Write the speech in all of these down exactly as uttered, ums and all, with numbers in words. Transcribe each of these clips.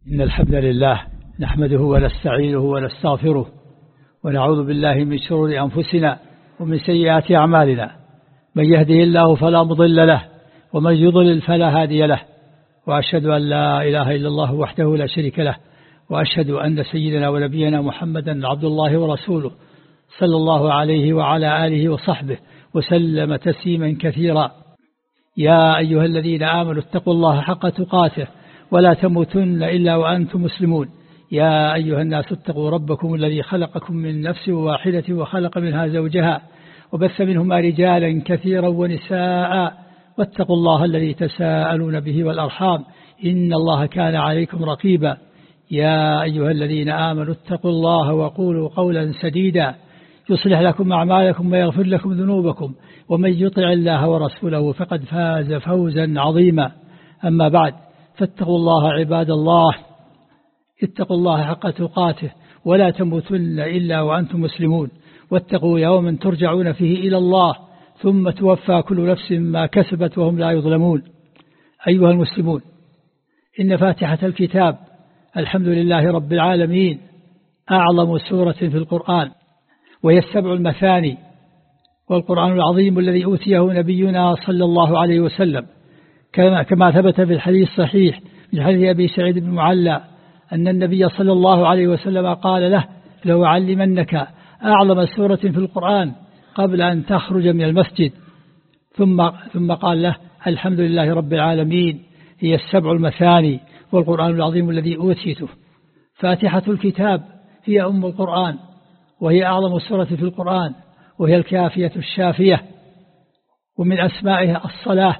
إن الحمد لله نحمده ونستعينه ونستغفره ونعوذ بالله من شرور أنفسنا ومن سيئات أعمالنا. من يهده الله فلا مضل له ومن يضلل فلا هادي له، وأشهد أن لا إله إلا الله وحده لا شريك له، وأشهد أن سيدنا ونبينا محمدا عبد الله ورسوله صلى الله عليه وعلى آله وصحبه وسلم تسليما كثيرا. يا أيها الذين آمنوا اتقوا الله حق تقاته ولا تموتن إلا وأنتم مسلمون. يا أيها الناس اتقوا ربكم الذي خلقكم من نفس واحدة وخلق منها زوجها وبث منهما رجالا كثيرا ونساء، واتقوا الله الذي تساءلون به والأرحام إن الله كان عليكم رقيبا. يا أيها الذين آمنوا اتقوا الله وقولوا قولا سديدا يصلح لكم أعمالكم ويغفر لكم ذنوبكم، ومن يطع الله ورسوله فقد فاز فوزا عظيما. أما بعد، فاتقوا الله عباد الله، اتقوا الله حق تقاته ولا تموتن إلا وأنتم مسلمون، واتقوا يوما ترجعون فيه إلى الله ثم توفى كل نفس ما كسبت وهم لا يظلمون. أيها المسلمون، إن فاتحة الكتاب الحمد لله رب العالمين أعظم سورة في القرآن، وهي السبع المثاني، والقرآن العظيم الذي أوتيه نبينا صلى الله عليه وسلم، كما ثبت في الحديث الصحيح من حديث أبي سعيد بن المعلى أن النبي صلى الله عليه وسلم قال له: لو أعلمنك أعظم سورة في القرآن قبل أن تخرج من المسجد. ثم ثم قال له: الحمد لله رب العالمين هي السبع المثاني والقرآن العظيم الذي أوتيته. فاتحة الكتاب هي أم القرآن، وهي أعظم سورة في القرآن، وهي الكافية الشافية، ومن أسمائها الصلاة،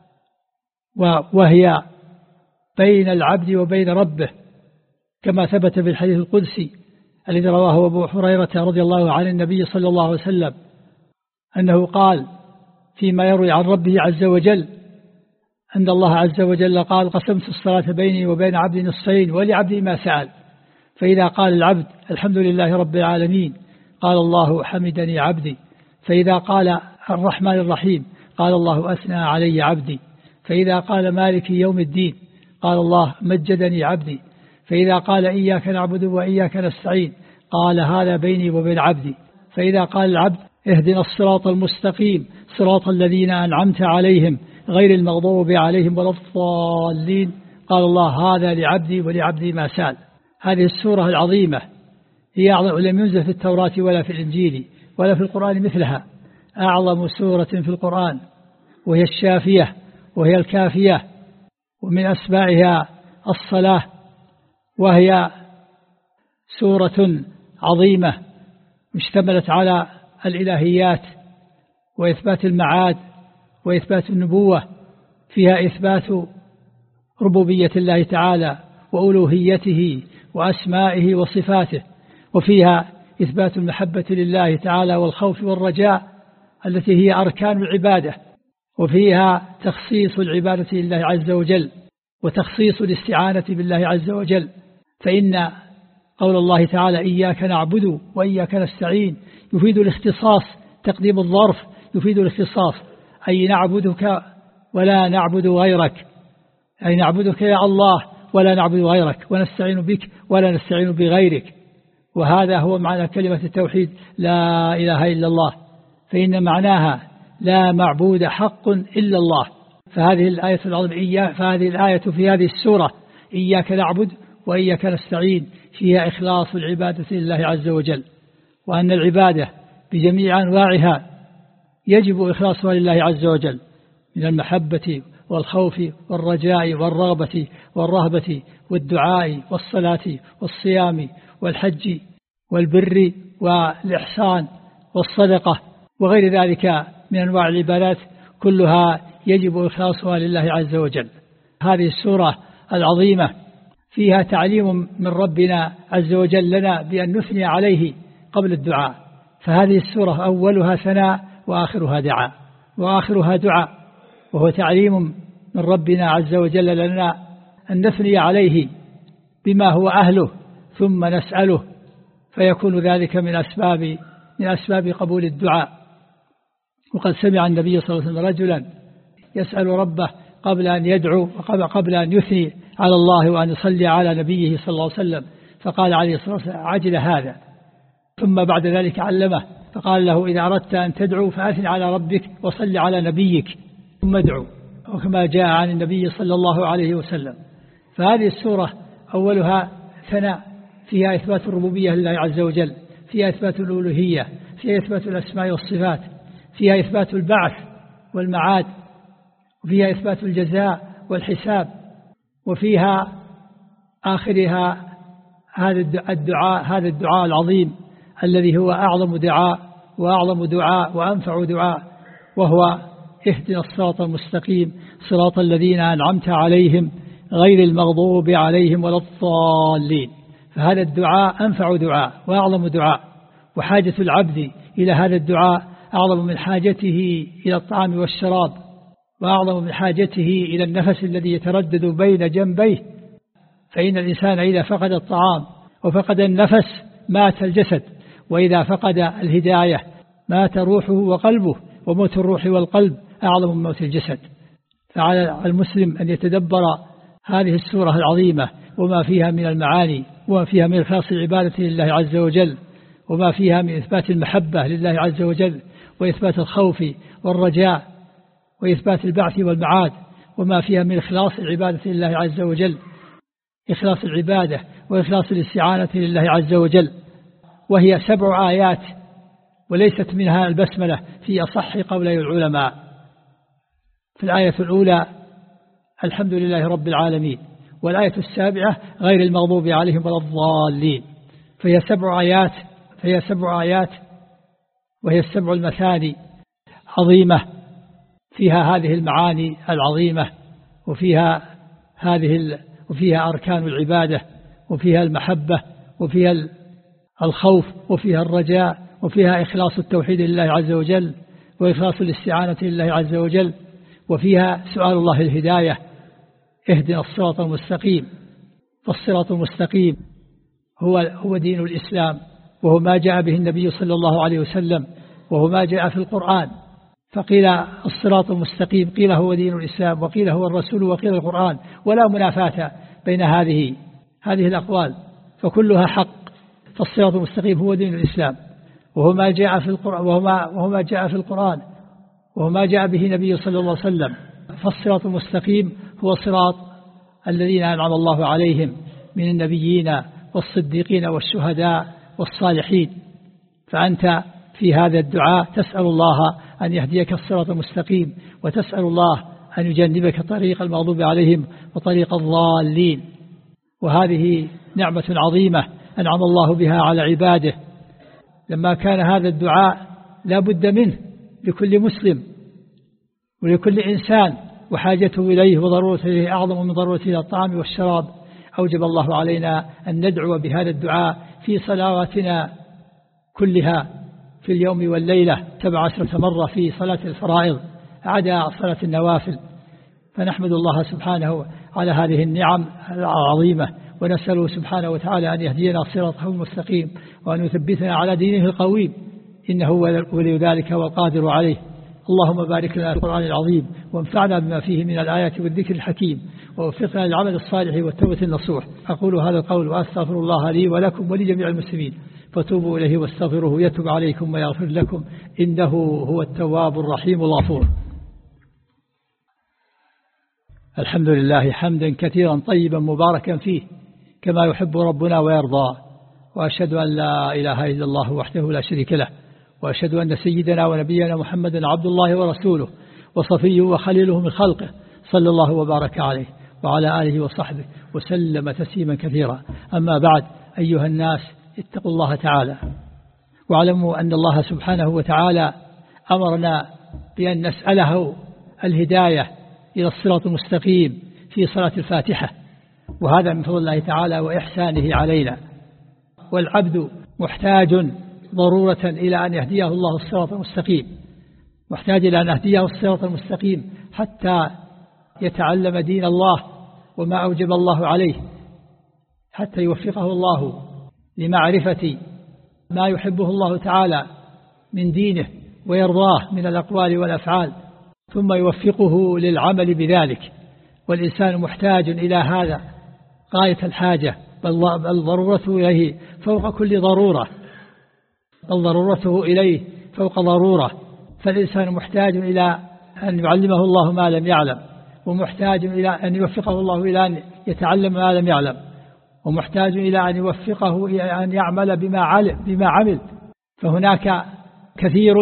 وهي بين العبد وبين ربه، كما ثبت في الحديث القدسي الذي رواه أبو هريرة رضي الله عن النبي صلى الله عليه وسلم أنه قال فيما يروي عن ربه عز وجل أن الله عز وجل قال: قسمت الصلاة بيني وبين عبدي نصفين ولعبدي ما سأل. فإذا قال العبد الحمد لله رب العالمين قال الله: حمدني عبدي. فإذا قال الرحمن الرحيم قال الله: أثنى علي عبدي. فإذا قال مالك يوم الدين قال الله: مجدني عبدي. فإذا قال إياك نعبد وإياك نستعين قال: هذا بيني وبين عبدي. فإذا قال العبد: اهدنا الصراط المستقيم صراط الذين أنعمت عليهم غير المغضوب عليهم ولا الضالين قال الله: هذا لعبدي ولعبدي ما سأل. هذه السورة العظيمة هي أعظم، لم ينزل في التوراة ولا في الإنجيل ولا في القرآن مثلها، أعظم سورة في القرآن، وهي الشافية وهي الكافية، ومن أسمائها الصلاة، وهي سورة عظيمة اشتملت على الإلهيات وإثبات المعاد وإثبات النبوة. فيها إثبات ربوبية الله تعالى وألوهيته وأسمائه وصفاته، وفيها إثبات المحبة لله تعالى والخوف والرجاء التي هي أركان العبادة، وفيها تخصيص العبادة لله عز وجل وتخصيص الاستعانة بالله عز وجل. فإن قول الله تعالى: إياك نعبد وإياك نستعين يفيد الاختصاص، تقديم الظرف يفيد الاختصاص، أي نعبدك ولا نعبد غيرك، أي نعبدك يا الله ولا نعبد غيرك، ونستعين بك ولا نستعين بغيرك. وهذا هو معنى كلمة التوحيد: لا إله إلا الله، فإن معناها لا معبود حق إلا الله. فهذه الآية العظيمة إياك، فهذه الآية في هذه السورة إياك نعبد وإياك نستعين فيها إخلاص العبادة لله عز وجل، وأن العبادة بجميع أنواعها يجب إخلاصها لله عز وجل من المحبة والخوف والرجاء والرغبة والرهبة والدعاء والصلاة والصيام والحج والبر والإحسان والصدقة وغير ذلك من أنواع العبادات، كلها يجب إخلاصها لله عز وجل. هذه السورة العظيمة فيها تعليم من ربنا عز وجل لنا بأن نثني عليه قبل الدعاء. فهذه السورة أولها ثناء وآخرها دعاء وآخرها دعاء، وهو تعليم من ربنا عز وجل لنا أن نثني عليه بما هو أهله ثم نسأله، فيكون ذلك من أسباب من أسباب قبول الدعاء. وقد سمع النبي صلى الله عليه وسلم رجلا يسأل ربه قبل أن يدعو وقبل أن يثني على الله وأن يصلي على نبيه صلى الله عليه وسلم، فقال عليه الصلاة والسلام عجل هذا. ثم بعد ذلك علمه فقال له إذا أردت أن تدعو فأثن على ربك وصل على نبيك ثم ادعو، وكما جاء عن النبي صلى الله عليه وسلم. فهذه السورة أولها ثناء، فيها إثبات الربوبية لله عز وجل، فيها إثبات الألوهية، فيها إثبات الأسماء والصفات، فيها إثبات البعث والمعاد، وفيها إثبات الجزاء والحساب، وفيها آخرها هذا الدعاء هذا الدعاء العظيم الذي هو أعظم دعاء وأعظم دعاء وأنفع دعاء، وهو اهدنا الصراط المستقيم صراط الذين أنعمت عليهم غير المغضوب عليهم ولا الضالين. فهذا الدعاء أنفع دعاء وأعظم دعاء، وحاجة العبد إلى هذا الدعاء أعظم من حاجته إلى الطعام والشراب، وأعظم من حاجته إلى النفس الذي يتردد بين جنبيه. فإن الإنسان إذا فقد الطعام وفقد النفس مات الجسد، وإذا فقد الهداية مات روحه وقلبه، وموت الروح والقلب أعظم من موت الجسد. فعلى المسلم أن يتدبر هذه السورة العظيمة وما فيها من المعاني، وما فيها من إخلاص العبادة لله عز وجل، وما فيها من إثبات المحبة لله عز وجل، وإثبات الخوف والرجاء، وإثبات البعث والمعاد، وما فيها من إخلاص العبادة لله عز وجل، إخلاص العبادة وإخلاص الاستعانة لله عز وجل. وهي سبع آيات، وليست منها البسملة في أصح قولي العلماء. في الآية الأولى الحمد لله رب العالمين، والآية السابعة غير المغضوب عليهم ولا الضالين. فهي سبع آيات فهي سبع آيات وهي السبع المثاني عظيمة، فيها هذه المعاني العظيمة، وفيها هذه وفيها أركان العبادة، وفيها المحبة، وفيها الخوف، وفيها الرجاء، وفيها إخلاص التوحيد لله عز وجل، وإخلاص الاستعانة لله عز وجل، وفيها سؤال الله الهداية، اهدنا الصراط المستقيم. فالصراط المستقيم هو هو دين الإسلام، وهو ما جاء به النبي صلى الله عليه وسلم، وهو ما جاء في القرآن. فقيل الصراط المستقيم، قيل هو دين الإسلام، وقيل هو الرسول، وقيل القرآن، ولا منافاة بين هذه هذه الأقوال، فكلها حق. فالصراط المستقيم هو دين الإسلام، وهو ما جاء في القرآن وهو ما, وهو ما جاء في القرآن وهو ما جاء به النبي صلى الله عليه وسلم. فالصراط المستقيم هو صراط الذين أنعم الله عليهم من النبيين والصديقين والشهداء والصالحين. فأنت في هذا الدعاء تسأل الله أن يهديك الصراط المستقيم، وتسأل الله أن يجنبك طريق المغضوب عليهم وطريق الضالين. وهذه نعمة عظيمة أنعم الله بها على عباده، لما كان هذا الدعاء لا بد منه لكل مسلم ولكل إنسان، وحاجته إليه وضرورته إليه أعظم من ضرورته إلى الطعام والشراب. أوجب الله علينا أن ندعو بهذا الدعاء في صلواتنا كلها في اليوم والليلة سبع عشرة مرة في صلاة الفرائض عدا صلاة النوافل. فنحمد الله سبحانه على هذه النعم العظيمة، ونسأله سبحانه وتعالى أن يهدينا صراطه المستقيم، وأن يثبتنا على دينه القويم، إنه ولي ذلك والقادر عليه. اللهم بارك لنا في القرآن العظيم، وانفعنا بما فيه من الآيات والذكر الحكيم، ووفقنا للعمل الصالح والتوبة النصوح. أقول هذا القول وأستغفر الله لي ولكم ولجميع المسلمين، فتوبوا إليه واستغفروه يتوب عليكم ويغفر لكم، إنه هو التواب الرحيم الغفور. الحمد لله حمدا كثيرا طيبا مباركا فيه كما يحب ربنا ويرضى، وأشهد أن لا إله إلا الله وحده لا شريك له، وأشهد أن سيدنا ونبينا محمدا عبد الله ورسوله وصفيه وخليله من خلقه، صلى الله وبارك عليه وعلى آله وصحبه وسلم تسليما كثيرا. أما بعد، أيها الناس اتقوا الله تعالى، واعلموا أن الله سبحانه وتعالى أمرنا بأن نسأله الهداية إلى الصراط المستقيم في صلاة الفاتحة، وهذا من فضل الله تعالى وإحسانه علينا. والعبد محتاج ضرورة إلى أن يهديه الله الصراط المستقيم، محتاج إلى أن يهديه الصراط المستقيم حتى يتعلم دين الله وما أوجب الله عليه، حتى يوفقه الله لمعرفة ما يحبه الله تعالى من دينه ويرضاه من الأقوال والأفعال، ثم يوفقه للعمل بذلك. والإنسان محتاج إلى هذا غاية الحاجة، بل ضرورته إليه فوق كل ضرورة، بل ضرورته إليه فوق ضرورة. فالإنسان محتاج إلى أن يعلمه الله ما لم يعلم، ومحتاج إلى أن يوفقه الله إلى أن يتعلم ما لم يعلم، ومحتاج إلى أن يوفقه إلى أن يعمل بما علم بما عمل. فهناك كثير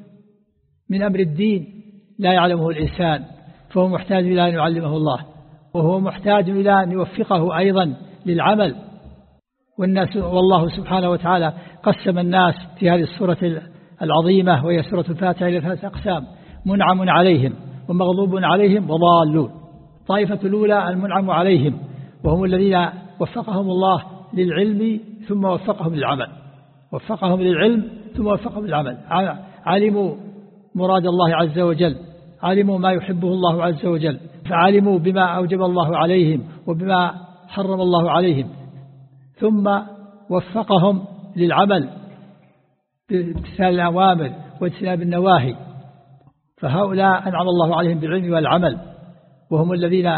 من أمر الدين لا يعلمه الإنسان، فهو محتاج إلى أن يعلمه الله، وهو محتاج إلى أن يوفقه أيضا للعمل. والناس والله سبحانه وتعالى قسم الناس في هذه السورة العظيمة وهي سورة الفاتحة إلى ثلاثة أقسام: منعم عليهم ومغضوب عليهم وضالون. طائفة الأولى المنعم عليهم، وهم الذين وفقهم الله للعلم ثم وفقهم للعمل، وفقهم للعلم ثم وفقهم للعمل، علموا مراد الله عز وجل، علموا ما يحبه الله عز وجل، فعلموا بما أوجب الله عليهم وبما حرم الله عليهم، ثم وفقهم للعمل بامتثال الأوامر واجتناب النواهي. فهؤلاء أنعم الله عليهم بالعلم والعمل، وهم الذين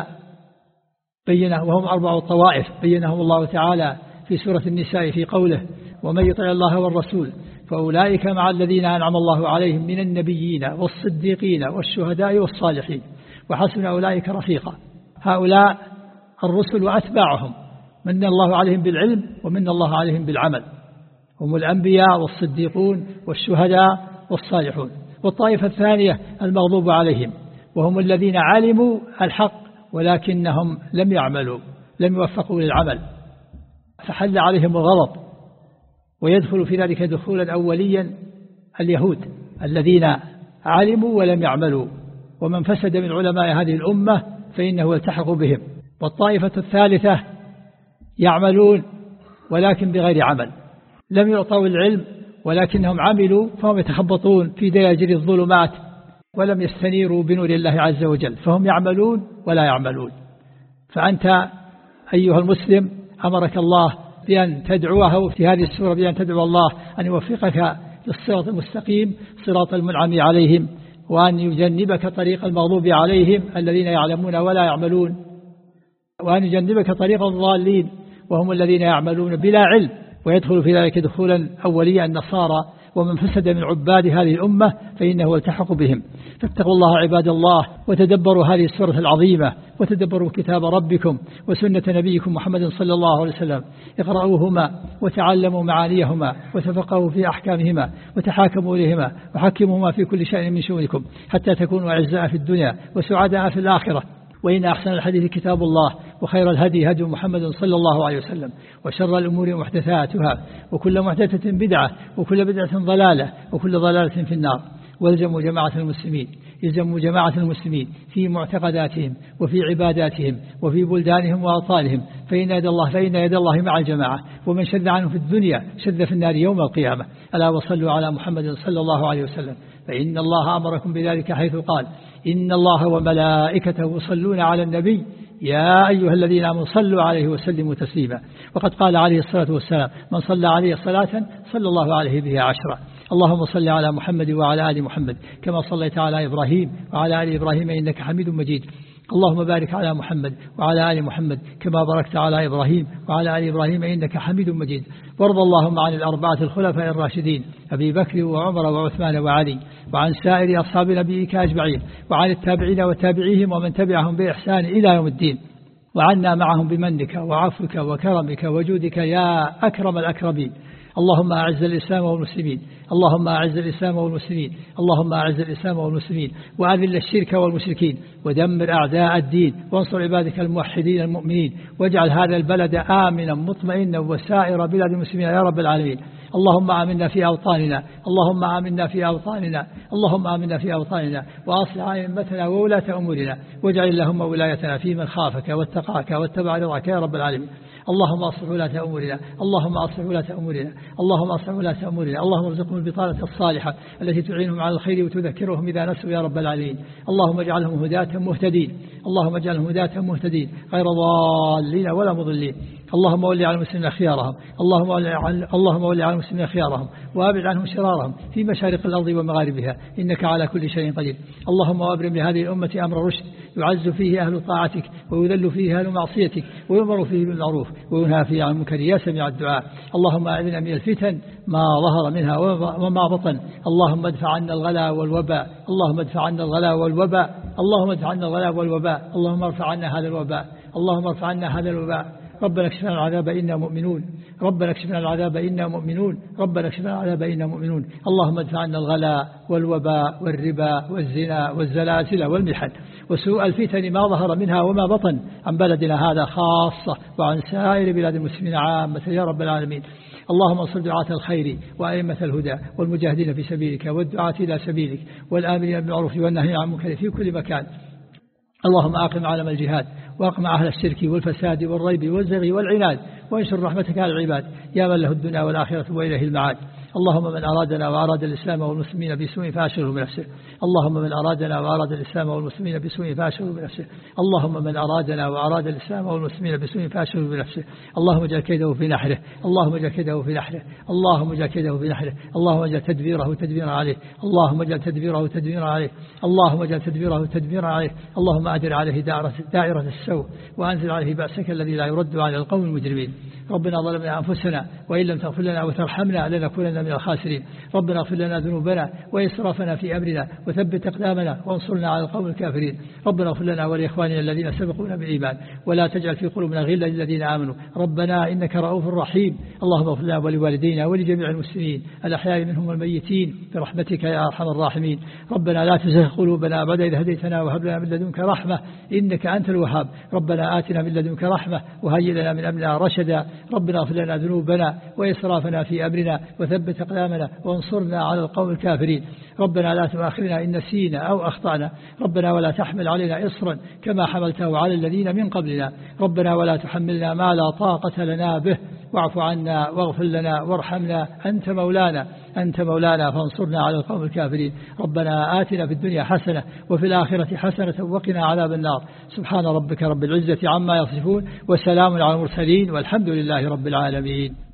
بينه وهم أربع طوائف بينهم الله تعالى في سورة النساء في قوله: ومن يطع الله والرسول فأولئك مع الذين أنعم الله عليهم من النبيين والصديقين والشهداء والصالحين وحسن أولئك رفيقا. هؤلاء الرسل وأتباعهم من الله عليهم بالعلم ومن الله عليهم بالعمل، هم الأنبياء والصديقون والشهداء والصالحون. والطائفة الثانية المغضوب عليهم، وهم الذين علموا الحق ولكنهم لم يعملوا، لم يوفقوا للعمل، فحل عليهم الغضب. ويدخل في ذلك دخولا أوليا اليهود الذين علموا ولم يعملوا، ومن فسد من علماء هذه الأمة فإنه يلتحق بهم. والطائفة الثالثة يعملون ولكن بغير عمل، لم يعطوا العلم ولكنهم عملوا، فهم يتخبطون في دياجر الظلمات ولم يستنيروا بنور الله عز وجل، فهم يعملون ولا يعملون. فأنت أيها المسلم أمرك الله بأن تدعوه في هذه السورة، بأن تدعو الله أن يوفقك للصراط المستقيم صراط المنعم عليهم، وأن يجنبك طريق المغضوب عليهم الذين يعلمون ولا يعملون، وأن يجنبك طريق الضالين وهم الذين يعملون بلا علم. ويدخل في ذلك دخولا أوليا النصارى ومن فسد من عباد هذه الأمة فإنه يلتحق بهم. فاتقوا الله عباد الله، وتدبروا هذه السورة العظيمة، وتدبروا كتاب ربكم وسنة نبيكم محمد صلى الله عليه وسلم. اقرأوهما وتعلموا معانيهما وتفقهوا في أحكامهما وتحاكموا إليهما وحكموهما في كل شيء من شؤونكم حتى تكونوا أعزاء في الدنيا وسعداء في الآخرة. وإن أحسن الحديث كتاب الله، وخير الهدي هدي محمد صلى الله عليه وسلم، وشر الأمور محدثاتها، وكل محدثة بدعة، وكل بدعة ضلالة، وكل ضلالة في النار. والزموا جماعة المسلمين، يلزموا جماعة المسلمين في معتقداتهم وفي عباداتهم وفي بلدانهم وأوطانهم، فإن يد الله فإن يد الله مع الجماعة، ومن شذ عنه في الدنيا شذ في النار يوم القيامة. ألا وصلوا على محمد صلى الله عليه وسلم، فإن الله أمركم بذلك حيث قال: إن الله وملائكته يصلون على النبي يا أيها الذين آمنوا صلوا عليه وسلموا تسليما. وقد قال عليه الصلاة والسلام: من صلى عليه صلاة صلى الله عليه بها عشرة. اللهم صل على محمد وعلى آل محمد كما صليت على إبراهيم وعلى آل إبراهيم إنك حميد مجيد. اللهم بارك على محمد وعلى آل محمد كما باركت على إبراهيم وعلى آل إبراهيم إنك حميد مجيد. وارض اللهم عن الأربعة الخلفاء الراشدين أبي بكر وعمر وعثمان وعلي، وعن سائر أصحاب نبيك أجمعين، وعن التابعين وتابعيهم ومن تبعهم بإحسان إلى يوم الدين، وعنا معهم بمنك وعفوك وكرمك وجودك يا أكرم الأكرمين. اللهم أعز الإسلام والمسلمين، اللهم أعز الإسلام والمسلمين، اللهم أعز الإسلام والمسلمين، وأذل الشرك والمشركين، ودمر أعداء الدين، وانصر عبادك الموحدين المؤمنين، واجعل هذا البلد آمنا مطمئنا وسائر بلاد المسلمين يا رب العالمين. اللهم آمنا في أوطاننا، اللهم آمنا في أوطاننا، اللهم آمنا في أوطاننا، وأصلح أئمتنا وولاة أمورنا، واجعل اللهم ولايتنا في من خافك واتقاك واتبع رضاك يا رب العالمين. اللهم أصلح ولاة أمورنا، اللهم أصلح ولاة أمورنا، اللهم أصلح ولاة أمورنا، اللهم ارزقهم البطانة الصالحة التي تعينهم على الخير وتذكرهم إذا نسوا يا رب العالمين. اللهم اجعلهم هداة مهتدين، اللهم اجعلهم هداة مهتدين غير ضالين ولا مضلين. اللهم ولي على المسلمين خيارهم، اللهم ولي على اللهم ولي على المسلمين خيارهم، وابعد عنهم شرارهم في مشارق الأرض ومغاربها، إنك على كل شيء قدير. اللهم وابرم لهذه الأمة أمر رشد يعز فيه أهل طاعتك ويذل فيه أهل معصيتك ويؤمر فيه بالمعروف وينهى فيه عن المنكر يا سميع الدعاء. اللهم أعذنا من الفتن ما ظهر منها وما بطن. اللهم ادفع عنا الغلا والوباء اللهم ادفع عنا الغلا والوباء اللهم ادفع عنا الغلا والوباء اللهم ارفع عنا هذا الوباء اللهم ارفع عنا هذا الوباء. ربنا اكشف عنا العذاب إنا مؤمنون ربنا اكشف عنا العذاب إنا مؤمنون ربنا اكشف عنا العذاب إنا مؤمنون. اللهم ادفع عنا الغلا والوباء والربا والزنا والزلازل والمحن وسوء الفتن ما ظهر منها وما بطن عن بلدنا هذا خاصة وعن سائر بلاد المسلمين عامة يا رب العالمين. اللهم انصر دعاة الخير وأئمة الهدى والمجاهدين في سبيلك والدعاة إلى سبيلك والآمرين بالمعروف والنهي عن المنكر في كل مكان. اللهم أقم عالم الجهاد وأقمع أهل الشرك والفساد والريب والزغي والعناد وانشر رحمتك على العباد يا من له الدنيا والآخرة وإليه المعاد. اللهم من أرادنا وأراد الإسلام والمسلمين بسوء فأشغله بنفسه اللهم من أرادنا وأراد الإسلام والمسلمين بسوء فأشغله بنفسه اللهم من أرادنا وأراد الإسلام والمسلمين بسوء فأشغله بنفسه. اللهم اجعل كيده في نحره اللهم اجعل كيده في نحره اللهم اجعل كيده في نحره اللهم اجعل تدبيره تدبيرا عليه اللهم اجعل تدبيره تدبيرا عليه اللهم اجعل تدبيره تدبيرا عليه. اللهم أدر عليه دائرة, دائرة السوء وأنزل عليه بأسك الذي لا يرد على القوم المجرمين. ربنا ظلمنا أنفسنا وإن لم تغفر لنا وترحمنا لنكونن من الخاسرين. ربنا اغفر لنا ذنوبنا وإسرافنا في أمرنا وثبت أقدامنا وانصرنا على القوم الكافرين. ربنا اغفر لنا ولإخواننا الذين سبقونا بالإيمان ولا تجعل في قلوبنا غلا للذين آمنوا ربنا إنك رؤوف رحيم. اللهم اغفر لنا ولوالدينا ولجميع المسلمين الأحياء منهم والميتين برحمتك يا أرحم الراحمين. ربنا لا تزغ قلوبنا بعد إذ هديتنا وهب لنا من لدنك رحمة إنك أنت الوهاب. ربنا آتنا من لدنك رحمة وهيئ لنا من أمرنا رشدا. ربنا اغفر لنا ذنوبنا وإسرافنا في أمرنا وثبت أقدامنا وانصرنا على القوم الكافرين. ربنا لا تؤاخذنا إن نسينا أو أخطأنا ربنا ولا تحمل علينا إصرا كما حملته على الذين من قبلنا ربنا ولا تحملنا ما لا طاقة لنا به واعف عنا واغفر لنا وارحمنا أنت مولانا أنت مولانا فانصرنا على القوم الكافرين. ربنا آتنا في الدنيا حسنة وفي الآخرة حسنة وقنا عذاب النار. سبحان ربك رب العزة عما يصفون وسلام على المرسلين والحمد لله رب العالمين.